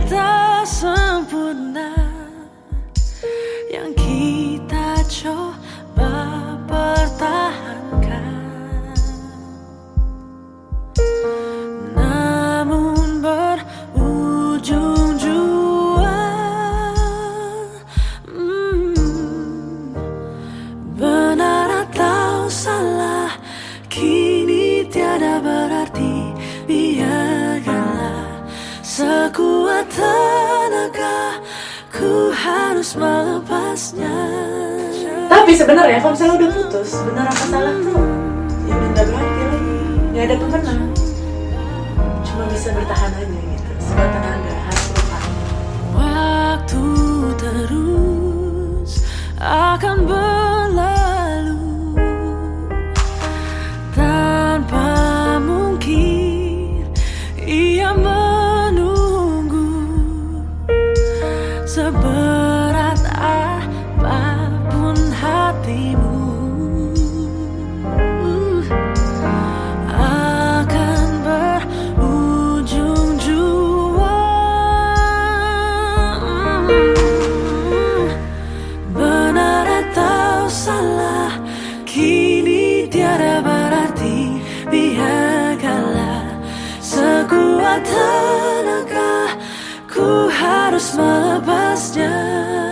tak sempurna yang kita coba pertahankan, namun berujung jua. Benar atau salah kini tiada berarti, biarkanlah sekuat tenaga ku harus melepasnya. Tapi sebenarnya kalau misalnya udah putus, benar apa salah tuh ya minta ganti lagi, nggak ada pemenang, cuma bisa bertahan aja gitu, sekuat tenaga harus lupa. Waktu terus akan berlalu tanpa mungkin ia menunggu. Seberat apapun hatimu akan berujung jua. Benar atau salah kini tiada berarti, biarkanlah sekuat tenaga ku harus melepasnya.